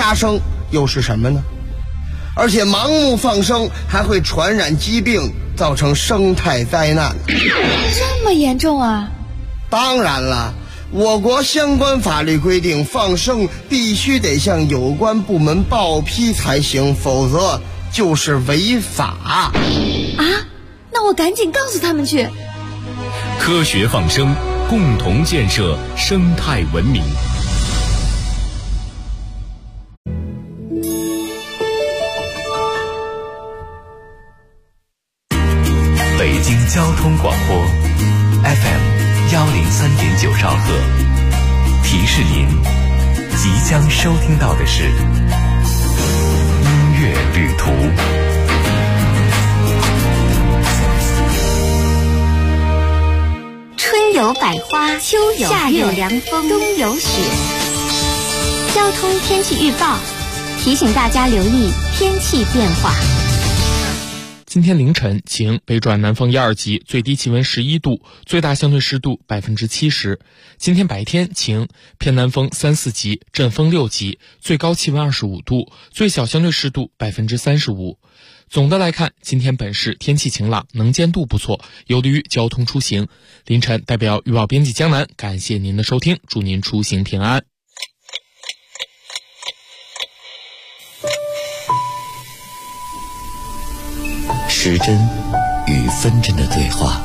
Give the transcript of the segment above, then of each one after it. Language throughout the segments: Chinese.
杀生又是什么呢？而且盲目放生还会传染疾病，造成生态灾难。 这么严重啊？ 当然了，我国相关法律规定，放生必须得向有关部门报批才行，否则就是违法。 啊？那我赶紧告诉他们去。 科学放生，共同建设生态文明。北京交通广播 FM103.9兆赫，提示您即将收听到的是音乐旅途。 春有百花，秋有夏有凉风，冬有雪。交通天气预报提醒大家留意天气变化。 今天凌晨晴，北转南风1、2级，最低气温11度，最大相对湿度70%。今天白天晴，偏南风3、4级，阵风6级，最高气温25度，最小相对湿度35%。总的来看，今天本市天气晴朗，能见度不错，有利于交通出行。凌晨代表预报编辑江南，感谢您的收听，祝您出行平安。 时针与分针的对话，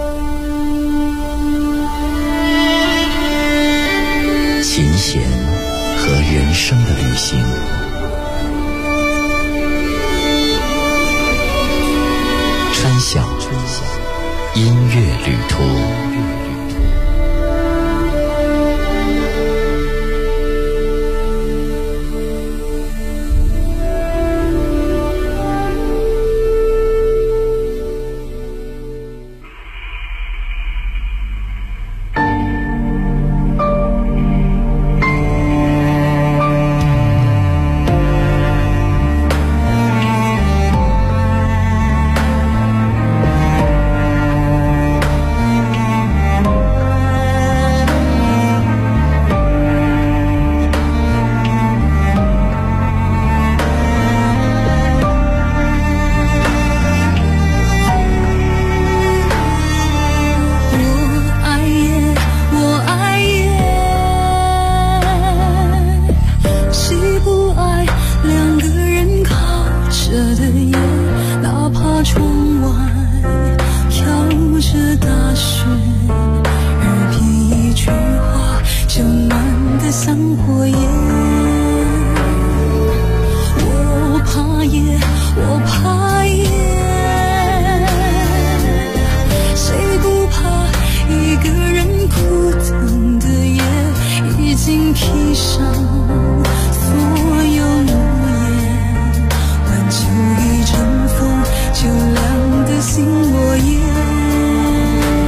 琴弦和人生的旅行，川晓音乐旅途。 就亮的星落叶。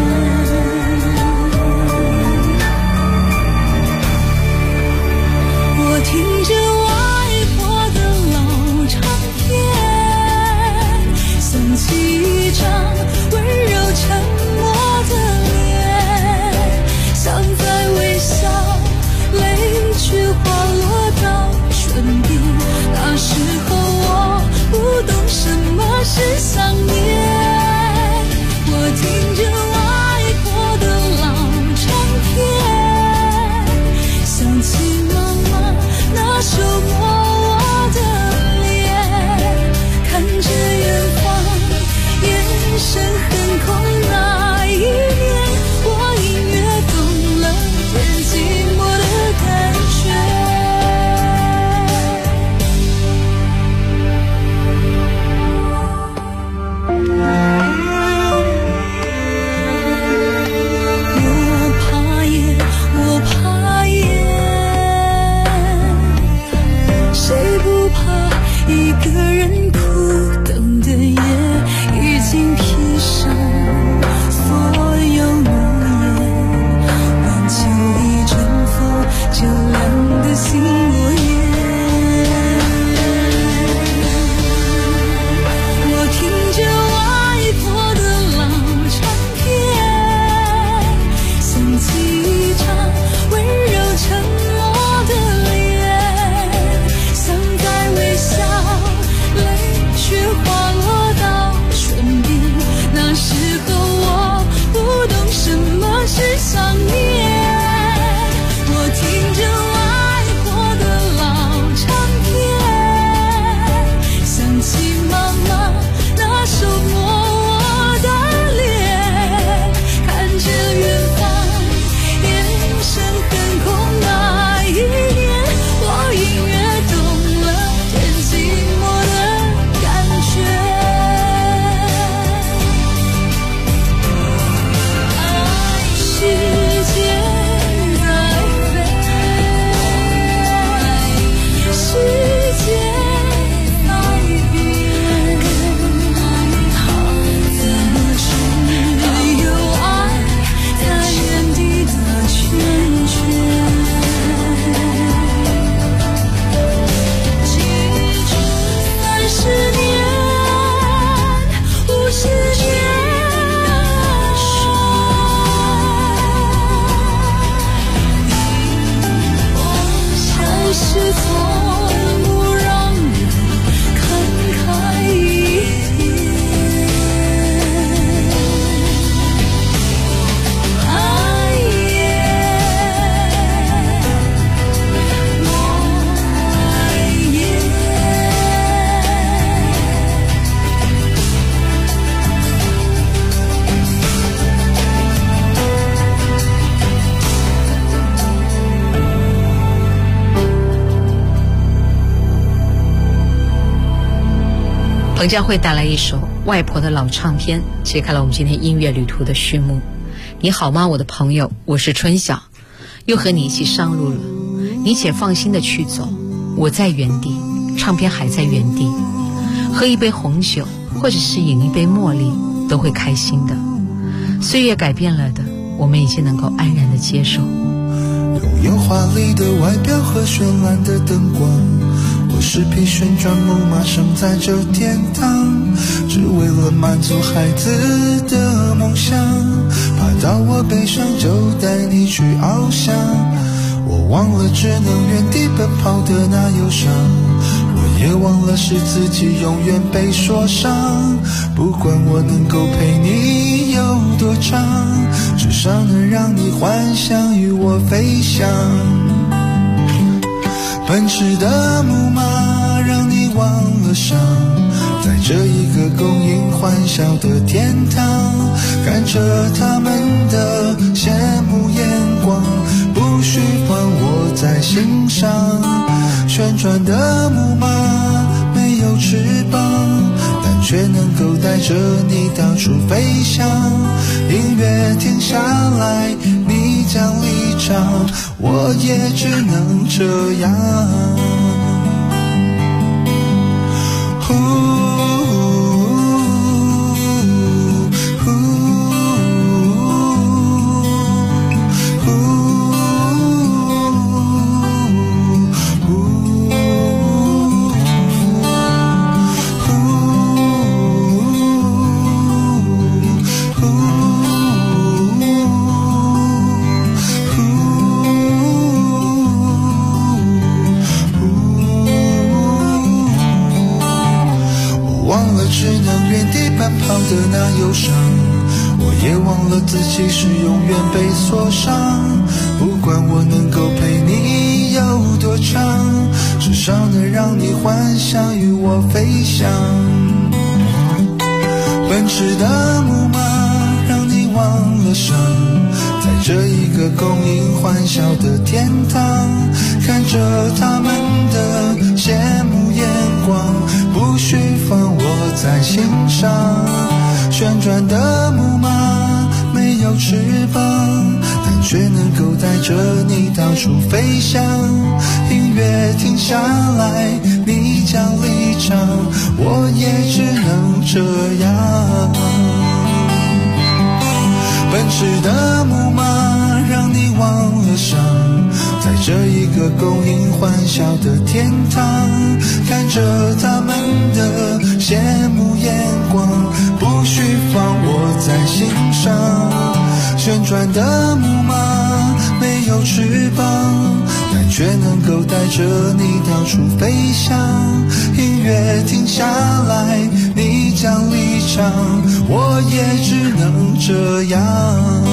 彭佳慧带来一首《外婆的老唱片》，揭开了我们今天音乐旅途的序幕。你好吗，我的朋友，我是春晓，又和你一起上路了。你且放心的去走，我在原地，唱片还在原地。喝一杯红酒，或者是饮一杯茉莉，都会开心的。岁月改变了的，我们已经能够安然的接受。 拥有华丽的外表和绚烂的灯光，我是匹旋转木马，生在这天堂，只为了满足孩子的梦想。怕到我背上就带你去翱翔，我忘了只能原地奔跑的那忧伤，我也忘了是自己永远被说伤。不管我能够陪你有多长，至少能让你幻想与我飞翔。奔驰的木马让你忘了伤，在这一个供应欢笑的天堂，看着他们的羡慕眼光，不需放我在心上。旋转的木马没有翅膀，但却能够带着你到处飞翔。音乐停下来，你将离场，我也只能这样。的那忧伤，我也忘了自己是永远被锁上。不管我能够陪你有多长，至少能让你幻想与我飞翔。奔驰的木马让你忘了伤，在这一个供应欢笑的天堂，看着他们的羡慕眼光，不需放我在心上。旋转的木马没有翅膀，但却能够带着你到处飞翔。音乐停下来，你将离场，我也只能这样。奔驰的木马让你忘了伤，在这一个供应欢笑的天堂，看着他们的羡慕眼光，不需放我在心上。旋转的木马没有翅膀，但却能够带着你到处飞翔。音乐停下来，你将离场，我也只能这样。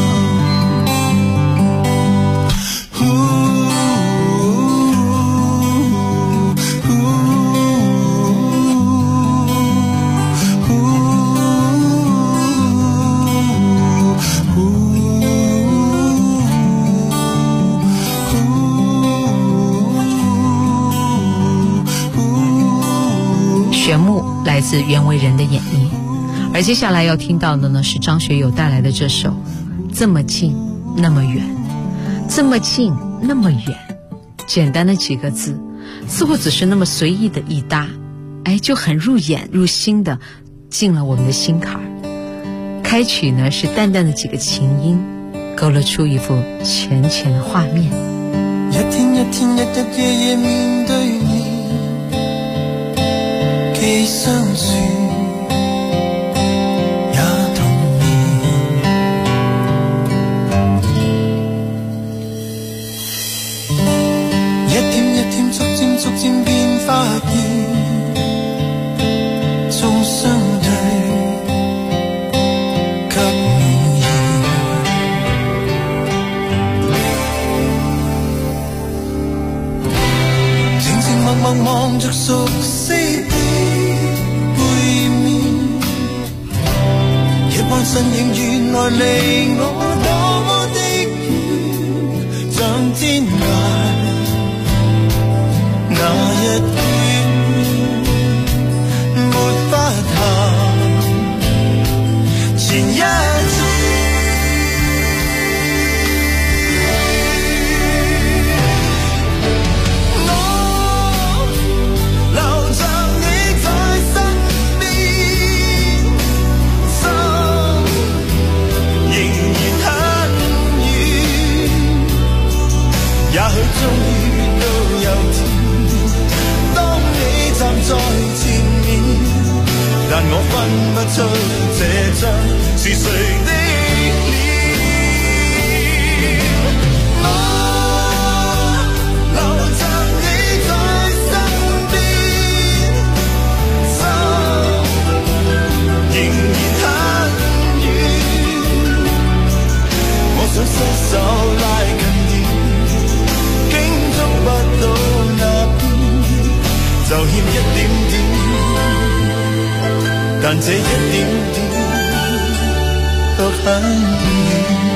玄牧来自袁惟仁的演绎，而接下来要听到的呢是张学友带来的这首《这么近那么远》。这么近那么远，简单的几个字，似乎只是那么随意的一搭，就很入眼入心的进了我们的心坎儿。开曲呢是淡淡的几个琴音，勾勒出一幅浅浅的画面。 一天一天日日夜夜面对你，既相處也同眠，一點一點逐漸變發現，縱相對卻無言，靜靜默默望着熟悉的身影原來離我多麼的遠，像天涯那一段沒法不出這張是誰的臉。我留着你在身邊，心仍然很遠。我想伸手拉近點，竟觸不到那邊，就欠一點點。但這一點點都很遠，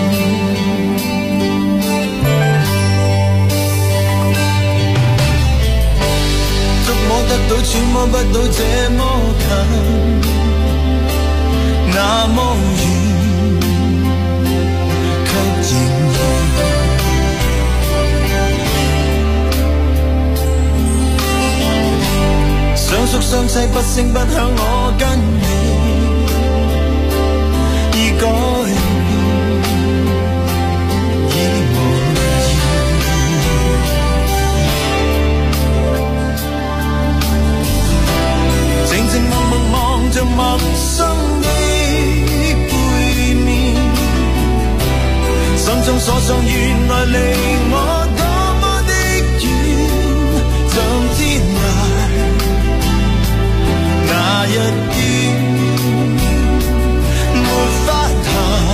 觸摸得到，揣摩不到這麼近，那麼遠，卻仍然相宿相棲，不聲不響，我跟你已改變，已無言。靜靜默默望着陌生的背面，心中所想原來離我多麼的遠，像天涯那一點沒法談，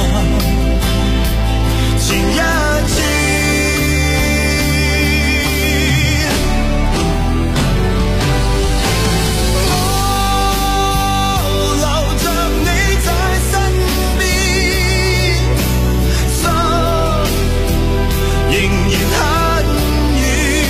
前一次我留着你在身邊，心仍然很遠，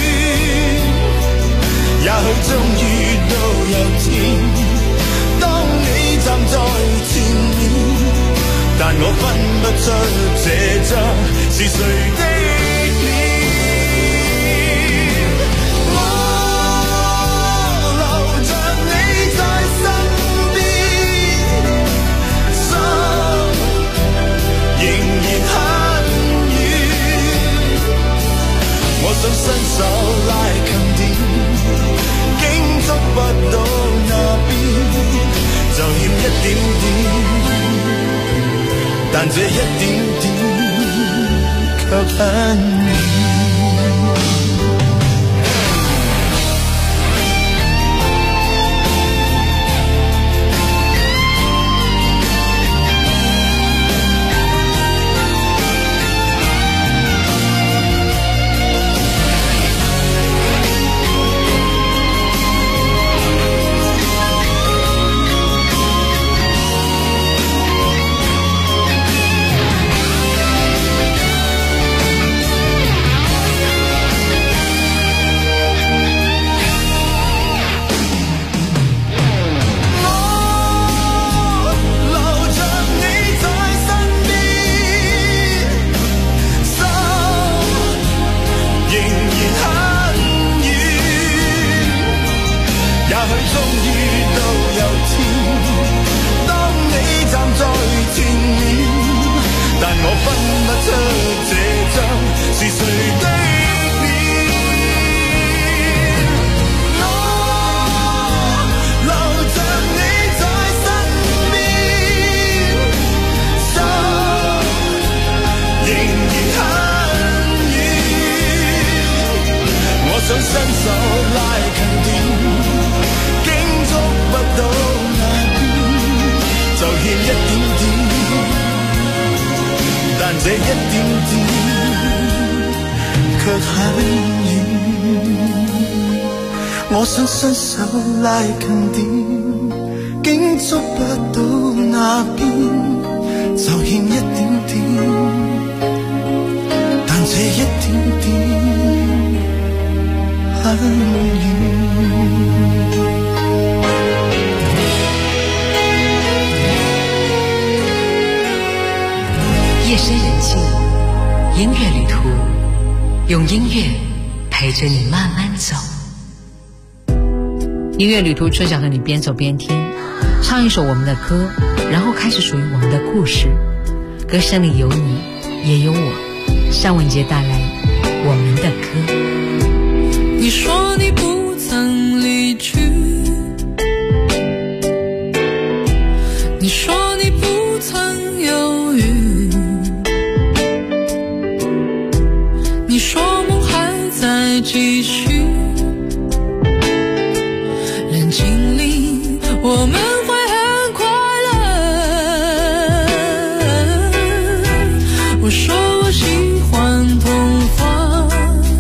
也許終於都有天，當你站在前面，但我分不出這張是誰的臉。我留着你在身邊，心仍然很遠，我想伸手拉近點，竟觸不到那邊，就欠一點點，但這一點點卻很遠。想伸手拉近點，竟觸不到那邊，就欠一點點，但這一點點卻很遠。我想伸手拉近點，竟觸不到那邊，就欠一點點，但這一點點很遠。 夜深人静，音乐旅途，用音乐陪着你慢慢走。音乐旅途，车长和你边走边听，唱一首我们的歌，然后开始属于我们的故事。歌声里有你，也有我。尚雯婕带来我们的歌。 你说你不曾离去， 我们会很快乐。我说我喜欢童话，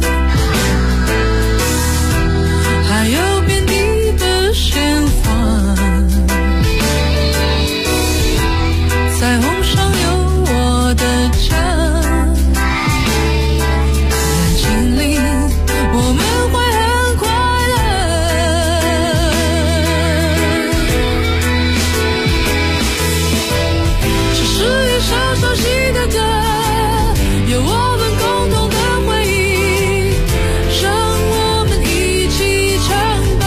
还有遍地的鲜花，彩虹上有我的家，眼睛里我们会很快乐。这是一首熟悉的歌，有我们共同的回忆，让我们一起唱吧。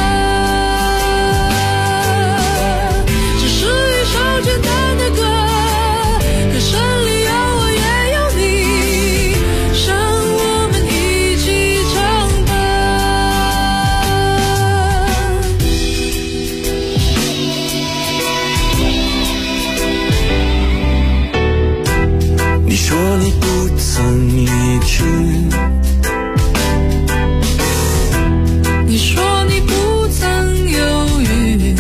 这是一首简单的歌，歌声里有我也有你，让我们一起唱吧。 你说你不曾离去， 你说你不曾犹豫，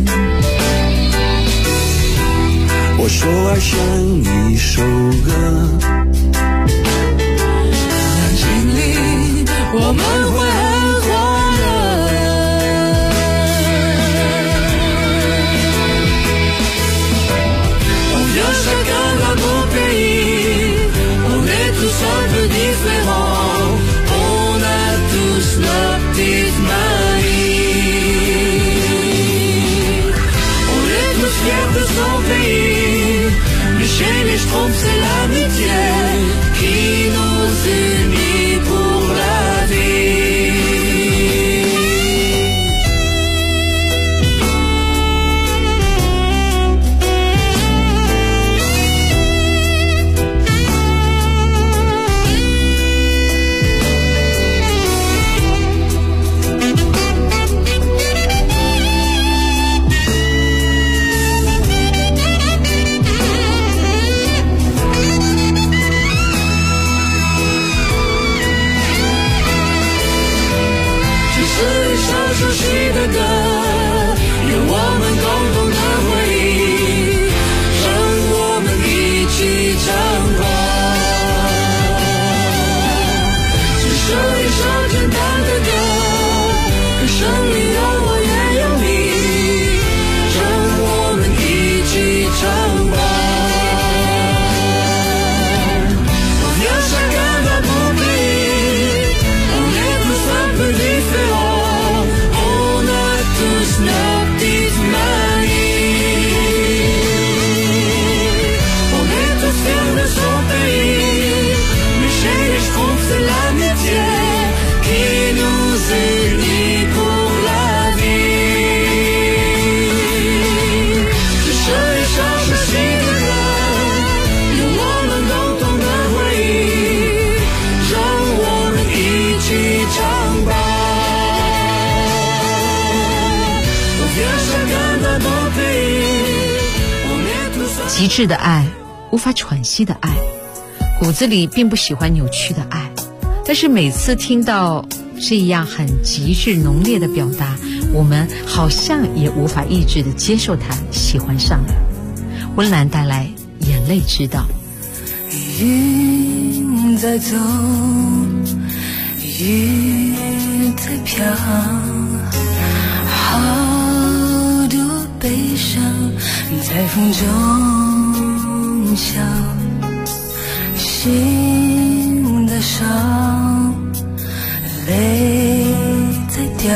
我说爱像一首歌， 眼睛里我们会很快乐。On vient chacun d'un beau pays, on est tous un peu différents, on a tous nos petites manies. On est tous fiers de son pays, mais chez les Schtroumpfs c'est l'amitié qui nous unit pour la vie. beau pays。 极致的爱，无法喘息的爱，骨子里并不喜欢扭曲的爱，但是每次听到这样很极致浓烈的表达，我们好像也无法抑制地接受它，喜欢上了。温岚带来眼泪知道。 云在走，雨在飘，好多悲伤在风中笑，心在烧，泪在掉，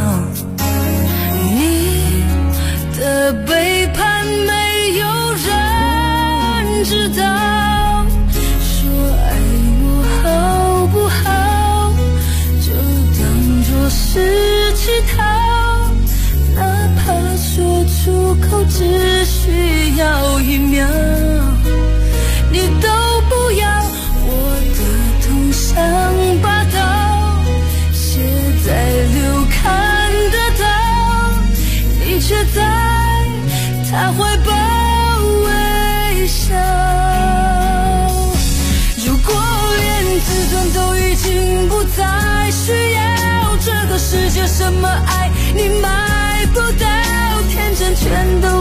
你的背叛没有人知道，说爱我好不好，就当作是乞讨，哪怕说出口只需要1秒，你都不要，我的痛像把刀写在流看得到，你却在他怀抱微笑。如果连自尊都已经不再需要，这个世界什么爱你买不到，天真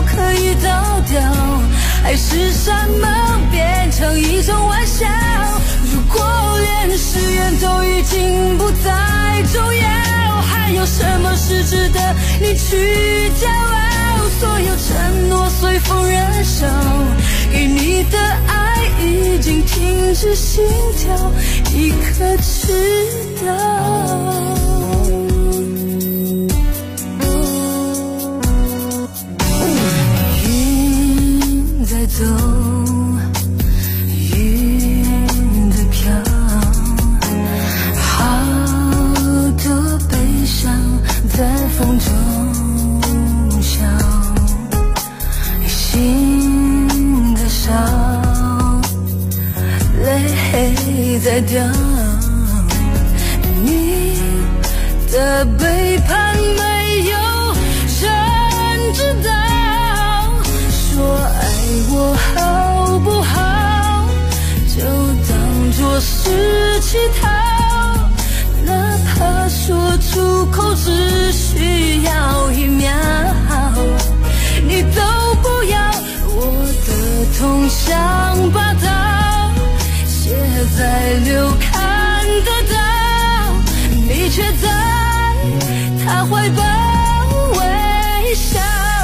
可以倒掉，还是山盟变成一种玩笑？如果连誓言都已经不再重要，还有什么是值得你去骄傲？所有承诺随风燃烧，给你的爱已经停止心跳，你可知道？云在走，云在飘，好多悲伤在风中笑，心在烧，泪在掉，你的背叛没有人知道，说爱我好不好，就当作是乞讨，哪怕说出口只需要1秒，你都不要，我的痛像把刀写在流看得到，你却在他怀抱微笑。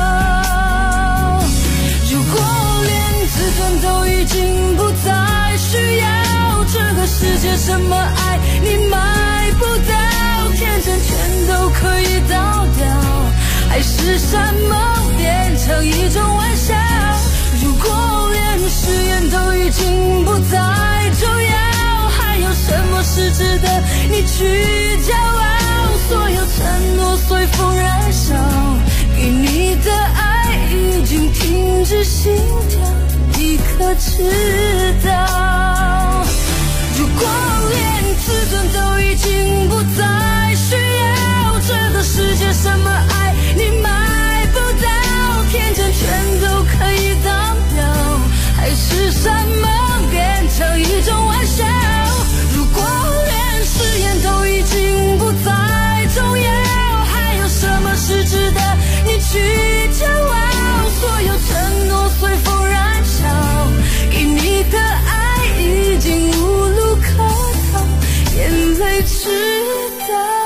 如果连自尊都已经不再需要，这个世界什么爱你买不到，天真全都可以倒掉，还是山盟变成一种玩笑？如果连誓言都已经不再重要，还有什么是值得你去骄傲？所有承诺随风燃烧，给你的爱已经停止心跳，你可知道？如果连自尊都已经不再需要，这个世界什么爱你买不到，天真全都可以倒掉，还是山盟变成一种玩笑？如果连誓言都已经不再重要，还有什么是值得你去骄傲？所有承诺随风燃烧，给你的爱已经无路可逃，眼泪知道。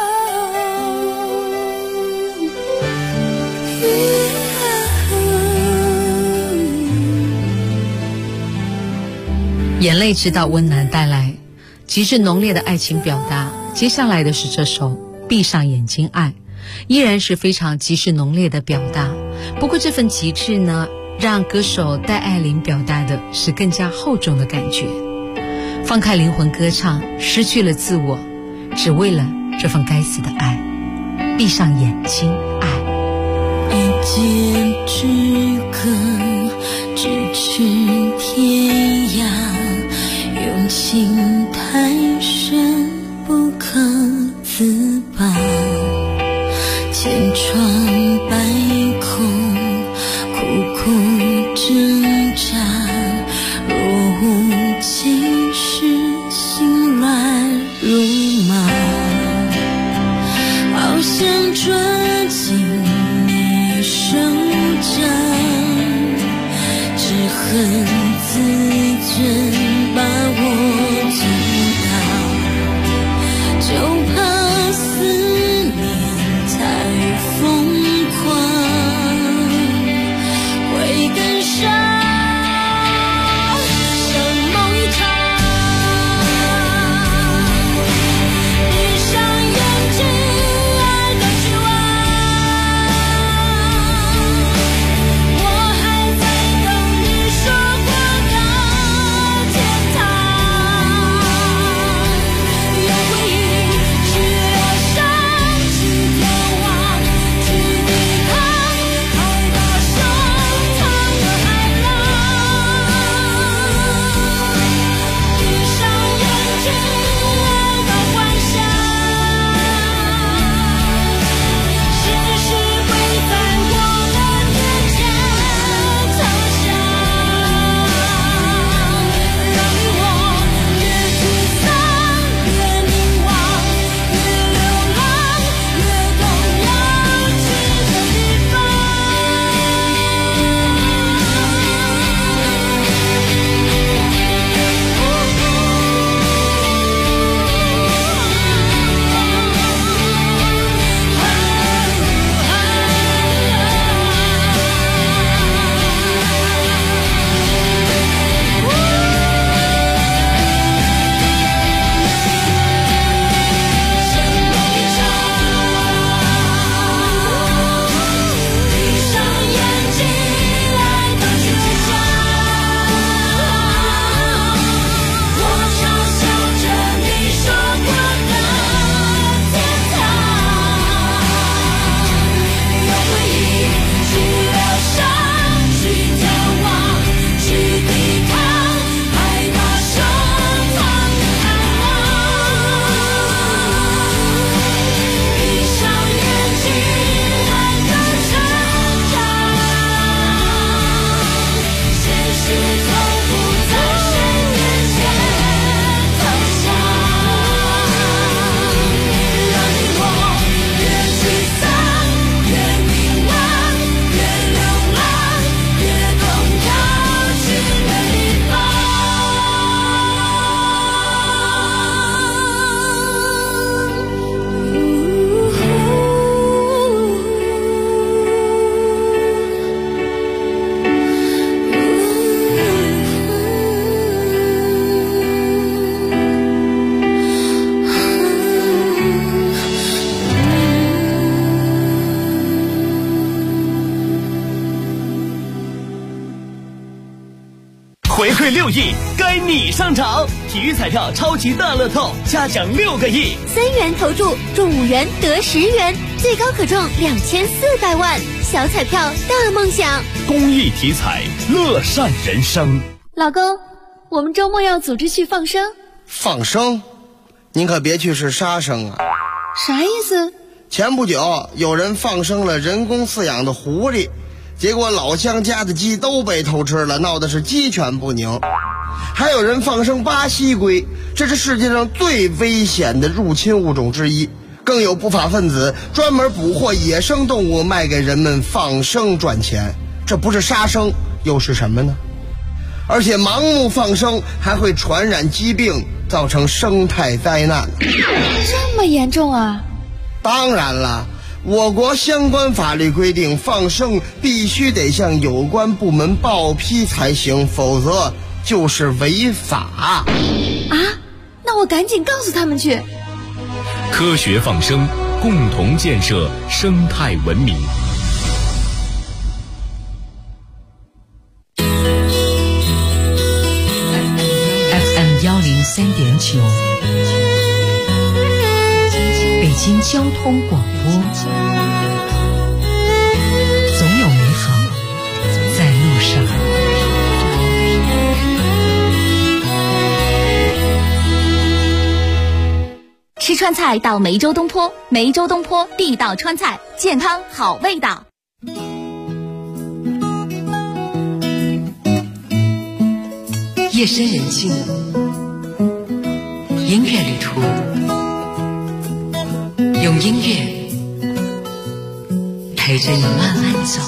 眼泪知道温暖带来极致浓烈的爱情表达。接下来的是这首《闭上眼睛爱》，依然是非常极致浓烈的表达。不过这份极致呢，让歌手戴爱玲表达的是更加厚重的感觉。放开灵魂歌唱，失去了自我，只为了这份该死的爱。闭上眼睛爱。 一箭之隔，咫尺天涯，用情太深，不可自拔。千疮百孔，苦苦挣扎。若无其事，心乱如麻。好想抓紧你手掌，只恨自尊把我阻挡，就怕思念太疯狂，会更伤。我还在等你说过的天堂。 回馈6亿，该你上场！体育彩票超级大乐透，嘉奖6个亿 ，3元投注中5元得10元，最高可中2400万，小彩票大梦想。 公益体彩，乐善人生。 老公，我们周末要组织去放生。 放生？您可别去是杀生啊！ 啥意思？ 前不久有人放生了人工饲养的狐狸，结果老乡家的鸡都被偷吃了，闹的是鸡犬不宁。还有人放生巴西龟，这是世界上最危险的入侵物种之一。更有不法分子专门捕获野生动物卖给人们放生赚钱，这不是杀生又是什么呢？而且盲目放生还会传染疾病，造成生态灾难。 这么严重啊？ 当然了，我国相关法律规定，放生必须得向有关部门报批才行，否则就是违法。 啊？那我赶紧告诉他们去。 科学放生，共同建设生态文明。 103.9，北京交通广播，总有美好在路上。 吃川菜到梅州东坡，梅州东坡地道川菜，健康好味道。 夜深人静，音乐旅途，用音乐陪着你慢慢走。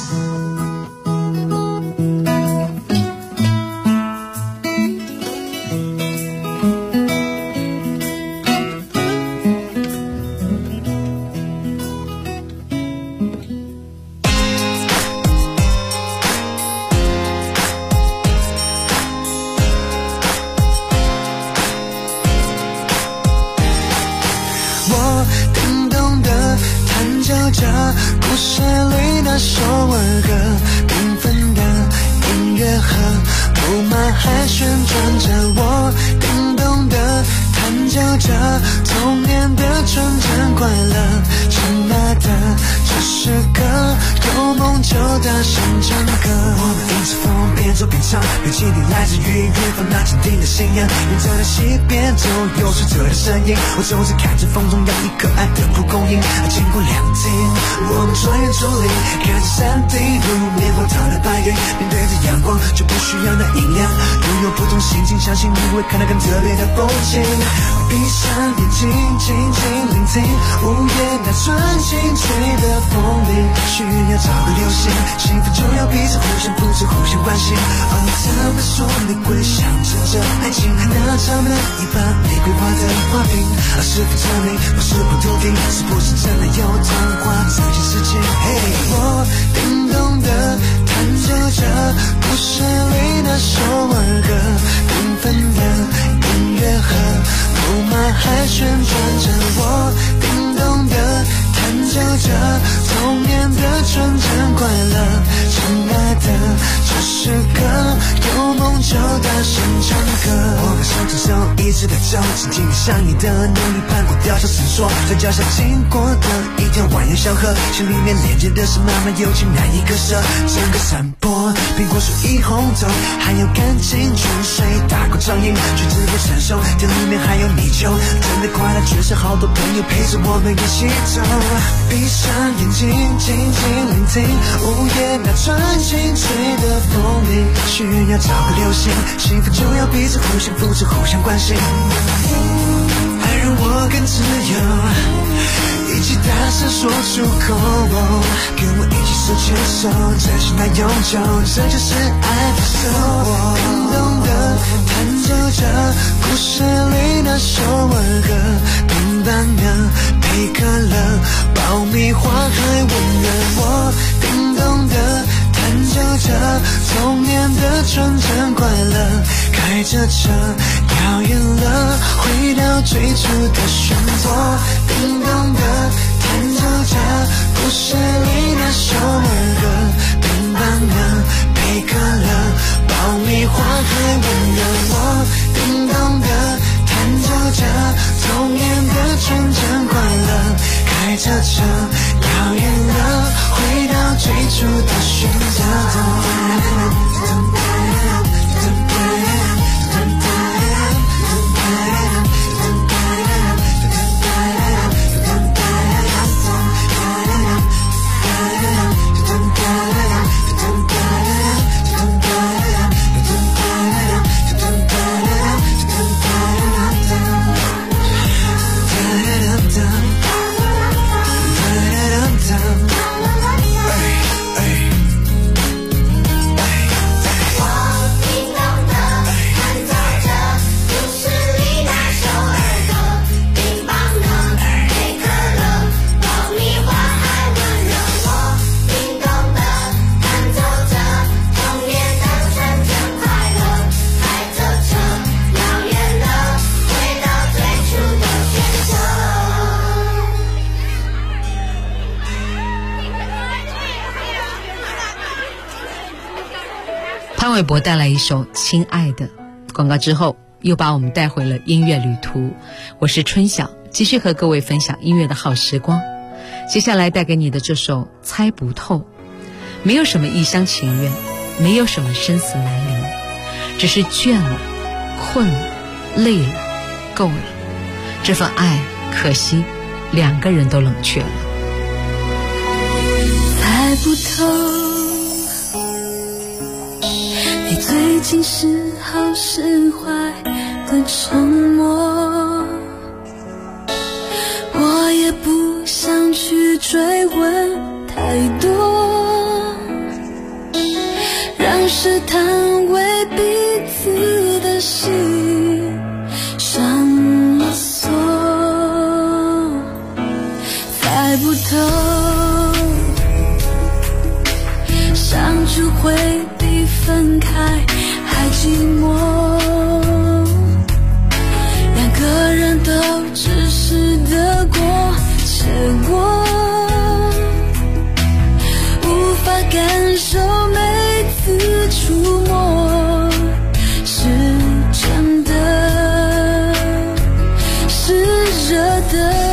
故事里的首尔歌，缤纷的音乐盒，布满海旋转着，我叮咚的弹奏着童年的纯真快乐。亲爱的，这是个有梦就大声唱歌。我们迎着风边走边唱，边倾听来自于远方那坚定的信仰。沿着那西边走，有水车的身影，我总是看着风中洋溢可爱的蒲公英。经过两厅，我们穿越竹林，看着山顶如棉花糖的白云，面对着阳光就不需要那音量，拥有不同心情，相信你会看到更特别的风景。闭上眼睛，静静聆听午夜那纯净吹的风铃，需要找个流星，幸福就要彼此互相扶持，互相关心。他们说玫瑰象征着爱情，那长满一把玫瑰花的花瓶，是否证明不是不笃定，是不是真的有童话这件事情？嘿，我叮咚的弹奏着故事里的首尔歌，缤纷的音乐盒，布满海旋转着，我叮咚的弹奏着童年的纯真快乐。亲爱的，这是个有梦就大声唱歌。我们手牵手一直的走，紧紧地相依的努力攀过吊桥绳索，在脚下经过的一条蜿蜒小河，心里面连接的是漫漫友情难以割舍。整个山坡苹果树一红透，还有干净泉水打过掌印，橘子也成熟，田里面还有泥鳅，真的快乐全是好多朋友陪着我们一起走。闭上眼睛，静静聆听午夜那纯净吹的风铃，需要找个流星，幸福就要彼此互相扶持，互相关心。爱让我更自由，一起大声说出口，跟我一起手牵手，真心来永久，这就是爱的手。叮咚的弹奏着故事里的首尔歌，平凡的贝壳乐，爆米花还温热。我叮咚的弹奏着童年的纯真快乐，开着车遥远了，回到最初的漩涡。叮咚的弹奏着故事里的首尔歌，平凡的贝壳乐，爆米花还温潘玮柏带来一首《亲爱的》，广告之后又把我们带回了音乐旅途。我是春晓，继续和各位分享音乐的好时光。接下来带给你的这首《猜不透》，没有什么一厢情愿，没有什么生死难离，只是倦了、困了、累了、够了。这份爱，可惜两个人都冷却了。 猜不透，你最近是好是坏的沉默，我也不想去追问太多，让试探为彼此的心上了锁。猜不透，想去回避分开还寂寞，两个人都只是得过且过，无法感受每次触摸是真的，是热的。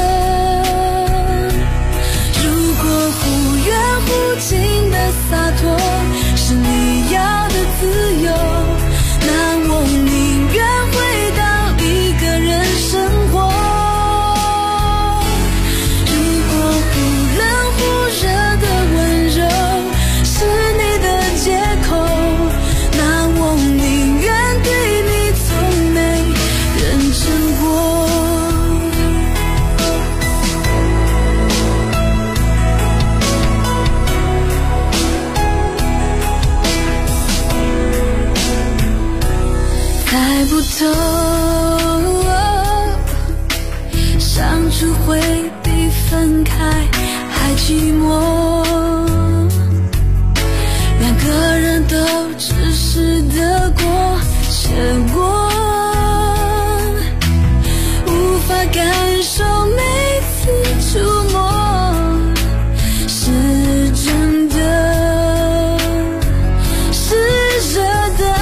如果忽远忽近的洒脱是你要的自由，那我宁愿回到一个人生活。如果忽冷忽热的温柔是你的借口，那我宁愿对你从没认真过。猜不透，想去回避分开还寂寞，两个人都只是得过且过，无法感受每次触摸是真的，是热的。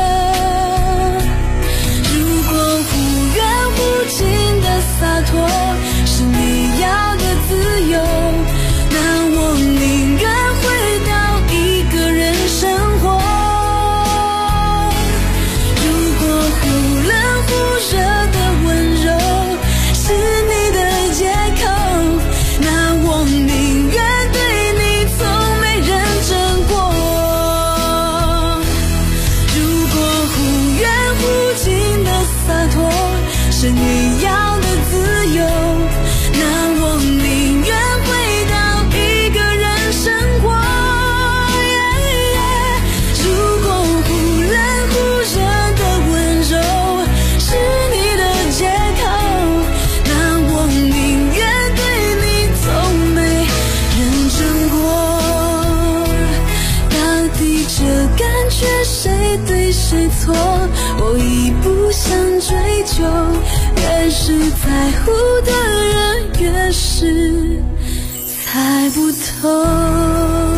洒脱是你要的自由，那我宁愿回到一个人生活。如果忽冷忽热的温柔是你的借口，那我宁愿对你从没认真过。如果忽远忽近的洒脱是你要的自由，那我宁愿回到一个人生活。如果忽冷忽热的温柔是你的借口，那我宁愿对你从没认真过。到底这感觉谁对谁错，我已不想追究，越是在乎的人越是猜不透。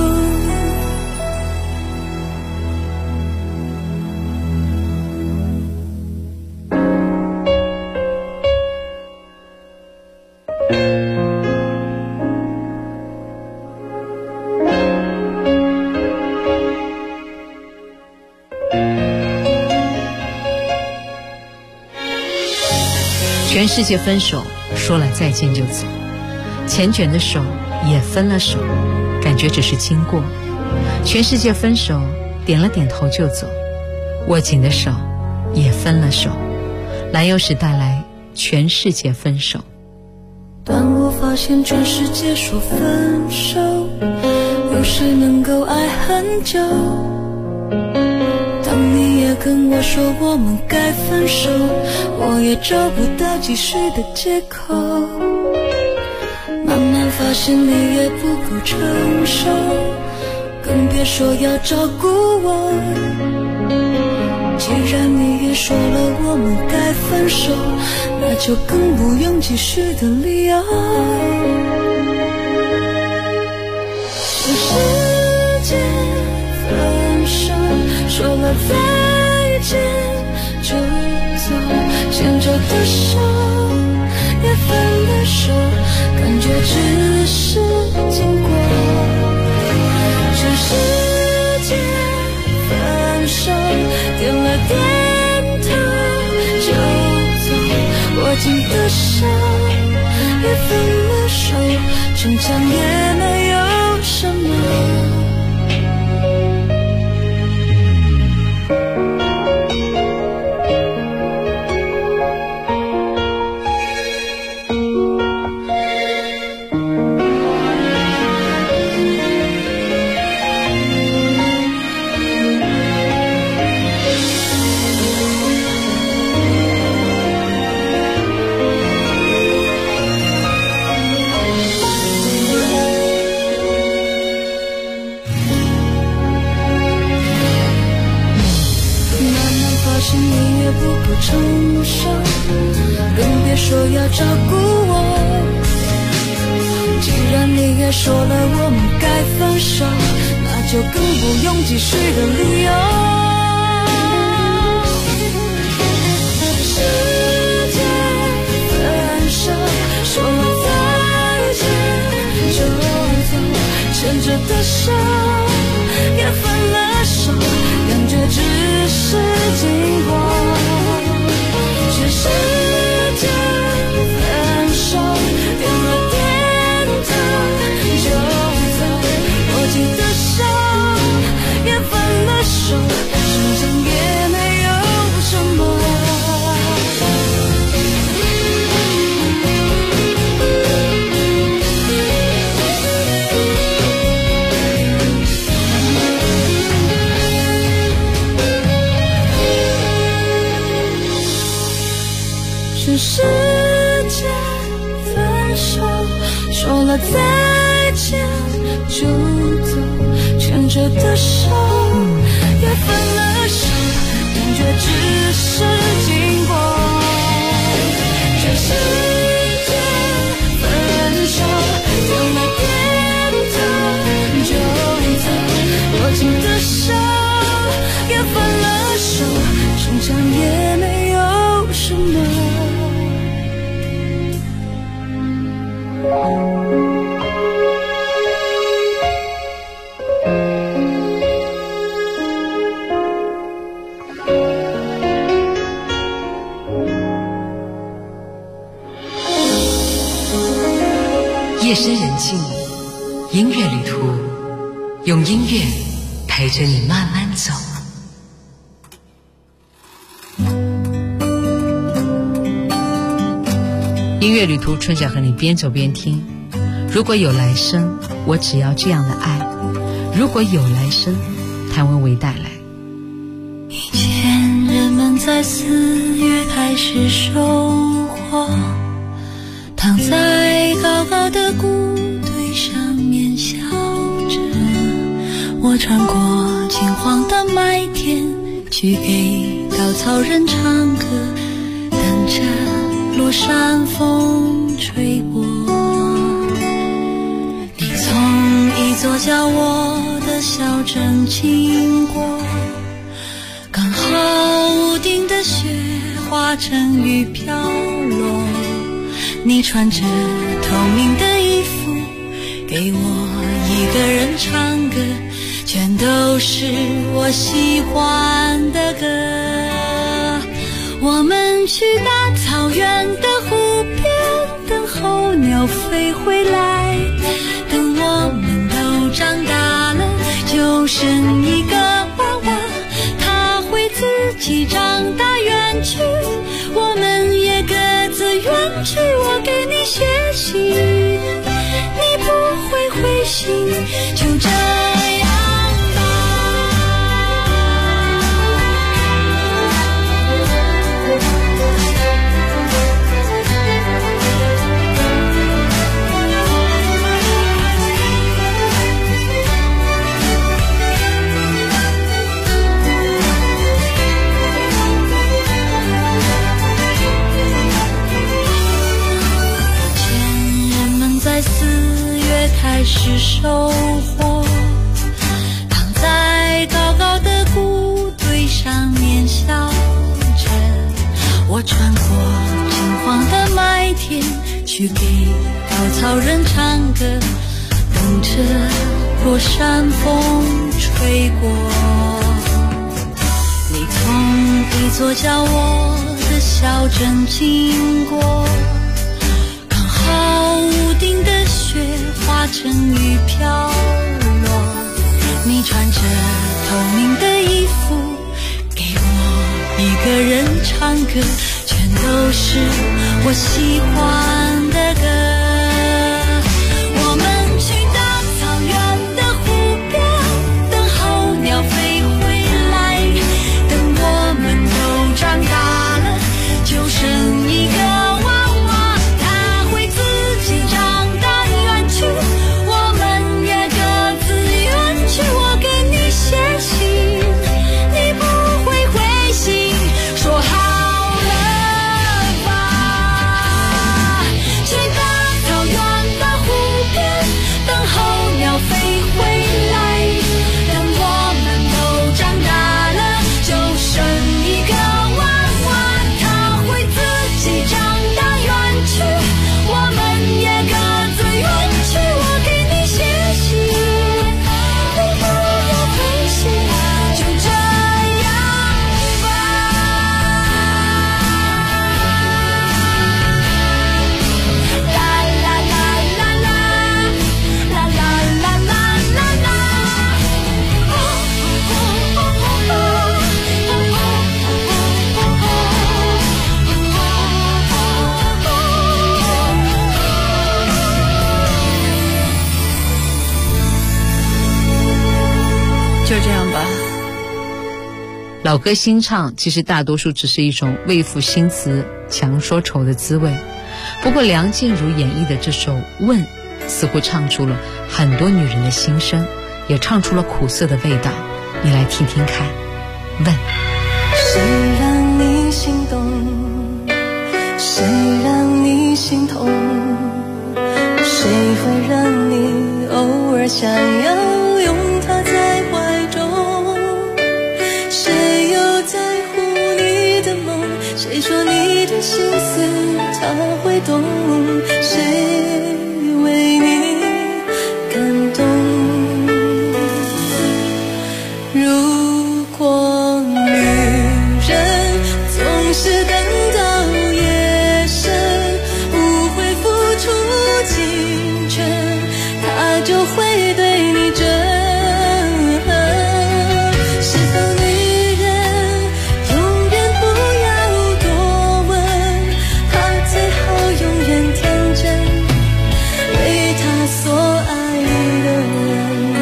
全世界分手，说了再见就走，缱绻的手也分了手，感觉只是经过。全世界分手，点了点头就走，握紧的手也分了手。蓝又时带来全世界分手。 当我发现全世界说分手，有谁能够爱很久？当你也跟我说我们该分手，我也找不到继续的借口。慢慢发现你也不够成熟，更别说要照顾我。既然你也说了我们该分手，那就更不用继续的理由。全世界分手，说觉只是经过。这世界分手，点了点头就走，握紧的手也分了手，逞强也没有什么。成熟，更别说要照顾我。既然你也说了我们该分手，那就更不用继续的理由。世界分手，说了再见就走，牵着的手也分了手，感觉只是经过。世界分手，点了点头就走，握紧的手也分了手，逞强也没有什么。这世界分手，说了再见就走，牵着的手也分了手，感觉只是经过。这世界分手，点了点头就走，握紧的手也分了手，逞强也没有什么。 夜深人静，音乐旅途，用音乐陪着你慢慢走。音乐旅途，春晓和你边走边听。如果有来生，我只要这样的爱；如果有来生，谭维维带来。 以前人们在4月开始收获，躺在高高的谷堆上面笑着。我穿过金黄的麦田，去给稻草人唱歌，等着落山风吹过。你从一座叫我的小镇经过，刚好屋顶的雪化成雨飘落。你穿着透明的衣服，给我一个人唱歌，全都是我喜欢的歌。我们去大草原的湖边，等候鸟飞回来。等我们都长大了，就生一个娃娃，他会自己长大远去，我们也各自远去。我给你写信，你不会回信，就这样吧。开始收获，躺在高高的谷堆上面笑着。我穿过金黄的麦田，去给稻草人晚风吹过，你从一座叫我的小镇经过，刚好屋顶的雪化成雨飘落，你穿着透明的衣服给我一个人唱歌，全都是我喜欢的歌。我们去大草原的湖边，等候鸟飞回来，等我们都长大了，就剩一个娃娃，它会自己长大远去，我们也各自远去。我给你写信，你不会回信，说好了吧。去大草原的湖边，等候鸟飞回来，等我们都长大了，就剩一个娃娃，它会自己长大远去，我们也各自远去。我给你写信，你不要回信，就这样吧。啦啦啦啦啦，啦啦啦啦啦啦。就这样吧。 老歌新唱，其实大多数只是一种为赋新词强说愁的滋味。不过梁静茹演绎的这首《问》，似乎唱出了很多女人的心声，也唱出了苦涩的味道。你来听听看，《问》。 谁让你心动？谁让你心痛？谁会让你偶尔想要拥他在怀中？谁又在乎你的梦？谁说你的心思他会懂？谁为你感动？如果女人总是等到夜深，不会付出青春，她就会对你真。是否女人永远不要多问，她最好永远天真，为她所爱的人。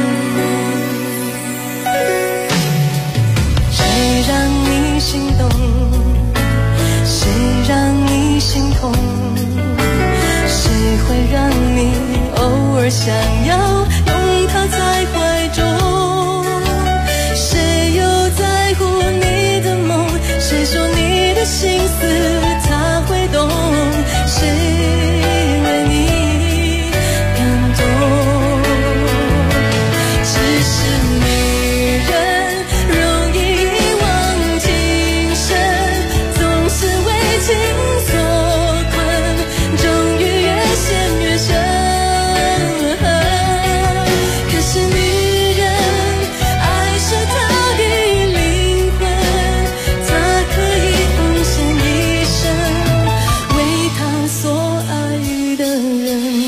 谁让你心动？谁让你心痛？谁会让你偶尔想要拥他在怀中？谁又在乎你的梦？谁说你的心思他会懂？谁为你感动？只是女人容易遗忘情深，总是为情所困，终于越陷越深。可是女人爱是她的灵魂，她可以奉献一生，为她所爱的人。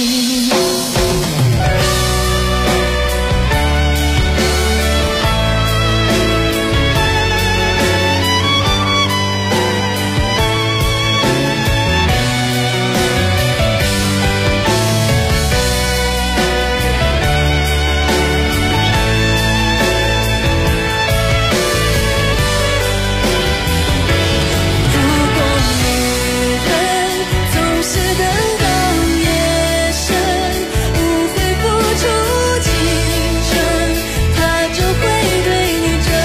如果女人总是等到夜深，不会付出青春，她就会对你真。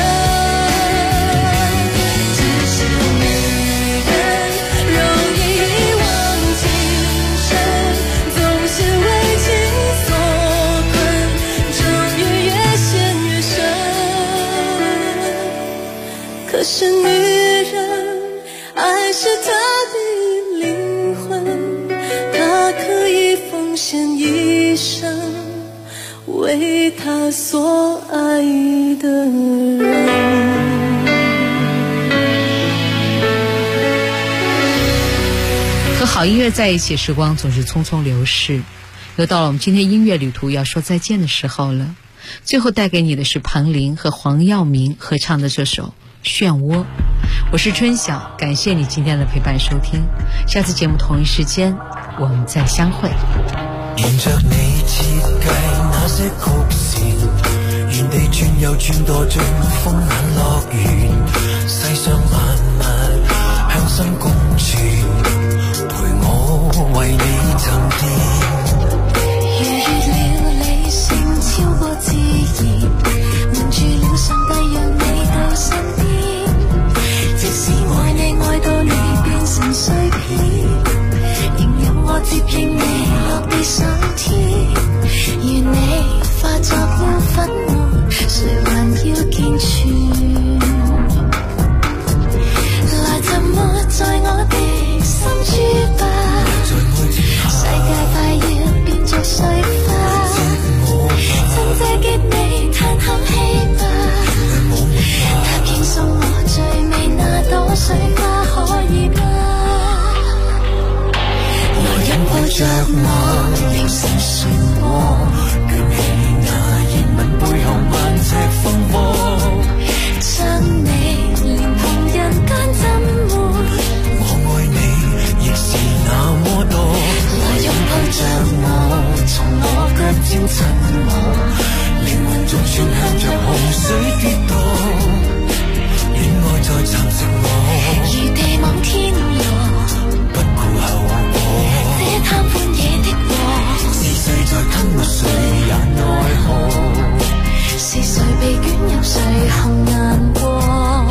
只是女人容易遗忘情深，总是为情所困，终于越陷越深。可是女人爱是她的灵魂，她可以奉献一生，为为他所爱的人。 和好音乐在一起，时光总是匆匆流逝，又到了我们今天音乐旅途要说再见的时候了。最后带给你的是庞玲和黄耀明合唱的这首漩涡。我是春晓，感谢你今天的陪伴收听，下次节目同一时间我们再相会。 沿着你設計那些曲線，原地轉又轉墮進風眼樂園，世上萬物向心共存，陪我為你沉澱。 逾越了理性超過自然，瞞住了上帝讓你到身邊，即使愛你愛到你變成碎片，仍有我接應你落地上天，願你化作烏粉末，誰還要健全？來沉沒在我的心珠吧，世界快要變作碎花，趁這劫你嘆口氣吧，答應送我最美那朵水花，可以嗎？來擁抱着我，形成漩渦，捲起那熱吻背後萬尺風波，將你連同人間浸沒。我愛你，亦是那麼多。來擁抱着我，從我腳尖親我，靈魂逐寸向着洪水跌墮，戀愛在蠶食我，如地網天羅，不顧後果。這貪歡野的禍，是誰在吞沒誰也奈何？是誰被捲入誰行難過？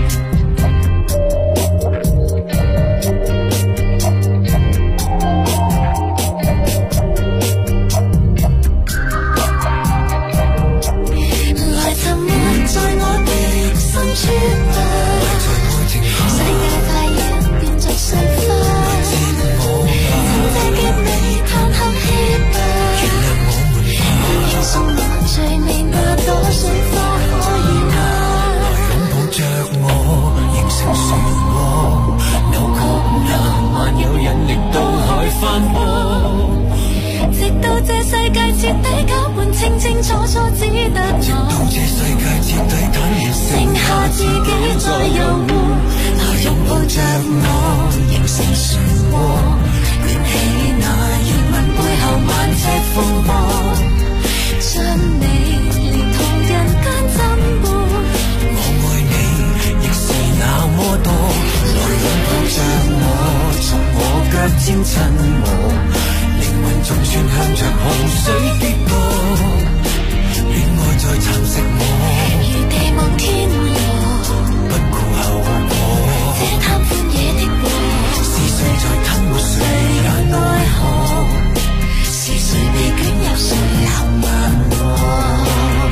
來沉沒在我的心珠吧，世界快要變作碎花，趁這劫你嘆口氣吧，答應送我最美那朵水花，可以嗎？來擁抱着我，形成漩渦，扭曲那萬有引力到海翻波，直到這世界徹底攪拌，清清楚楚只得我，直到這世界徹底坦然，剩下自己在遊湖。來擁抱着我，形成漩渦，捲起那熱吻背後萬尺風波，將你連同人間浸沒。我愛你，亦是那麼多。來擁抱着我，從我腳尖親我，靈魂逐寸向着洪水跌墮，戀愛在蠶食我，如地網天羅，不顧後果。這貪歡野的禍，是誰在吞沒誰也奈何？是誰被捲入誰行難過？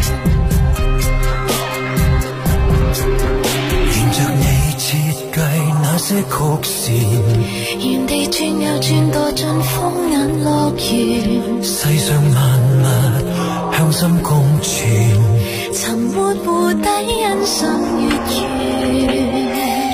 沿着你設計那些曲線，原地轉又轉墮進風眼樂園，世上萬物向心共存，沉沒湖底欣賞月圓。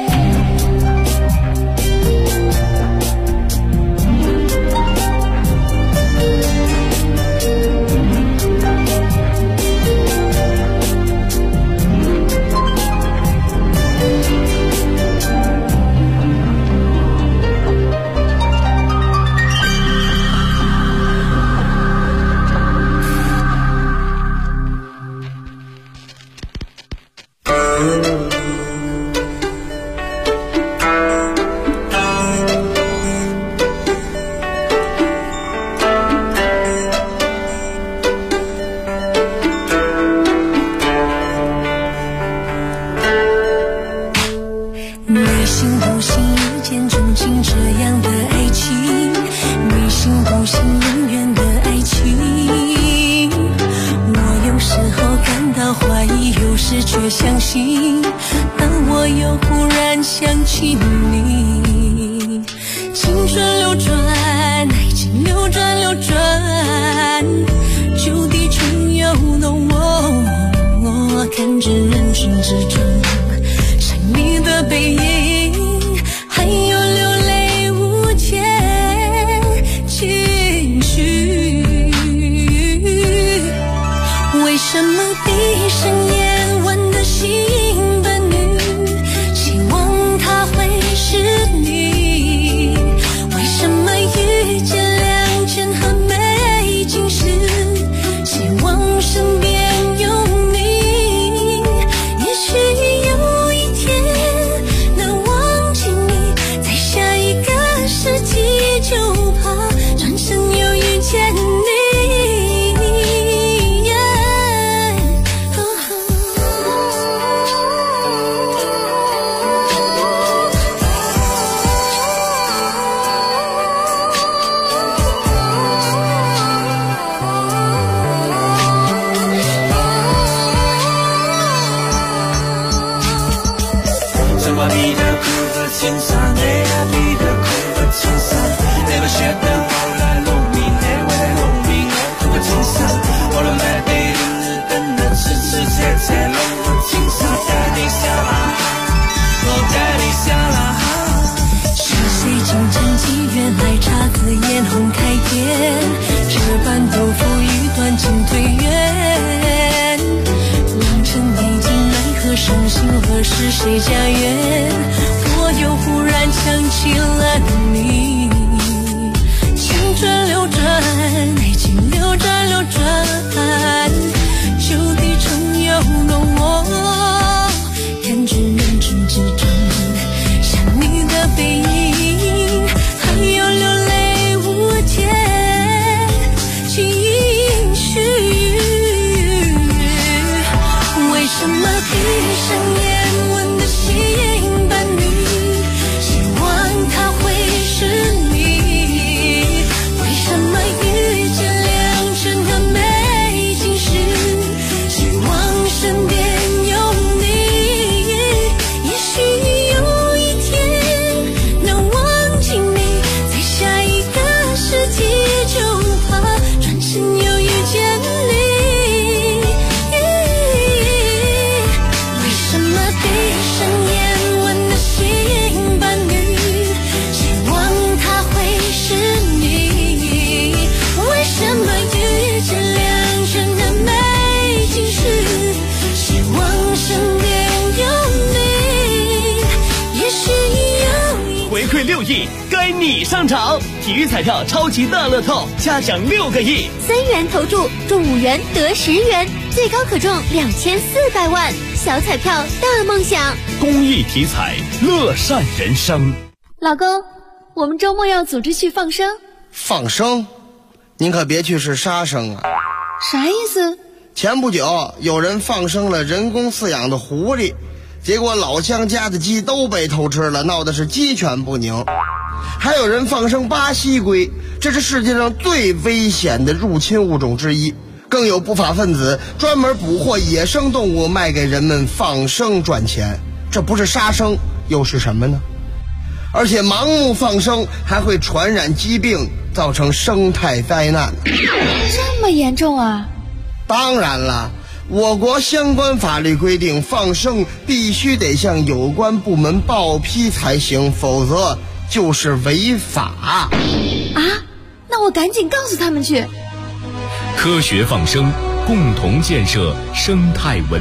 却相信，当我又忽然想起你，青春流转，爱情流转流转，就地重游闭上眼吻的新伴侣，希望他会是你。为什么遇见良辰和美景时，希望身边有你？也许有一天能忘记你，在下一个世纪就怕转身又遇见你。是谁清晨几月来姹紫嫣红开遍，这般都付与断情退远。良辰美景奈何伤心，何时谁家园？我又忽然想起了你。青春流转，爱情流转流转，旧地重游弄我，感觉人群之中想你的背影，还有流泪无解情绪。为什么闭上眼吻的新伴侣，希望他会是你？为什么遇见良辰和美景时，希望身边有你？也许有一天能忘记你，在下一个世纪就怕转身又遇见你。为什么闭上眼吻的新伴侣，希望他会是你？为什么遇见良辰的美景时，希望身边有你？也许有一回馈6亿，该你上场！体育彩票超级大乐透，嘉奖6个亿 ，3元投注中5元得10元，最高可中2400万，小彩票大梦想。 公益体彩，乐善人生。 老公，我们周末要组织去放生。 放生？您可别去是杀生啊！ 啥意思？ 前不久有人放生了人工饲养的狐狸，结果老乡家的鸡都被偷吃了，闹的是鸡犬不宁。还有人放生巴西龟，这是世界上最危险的入侵物种之一。更有不法分子专门捕获野生动物卖给人们放生赚钱，这不是杀生又是什么呢？而且盲目放生还会传染疾病，造成生态灾难。 这么严重啊？ 当然了，我国相关法律规定，放生必须得向有关部门报批才行，否则就是违法。 啊？那我赶紧告诉他们去。 科学放生，共同建设生态文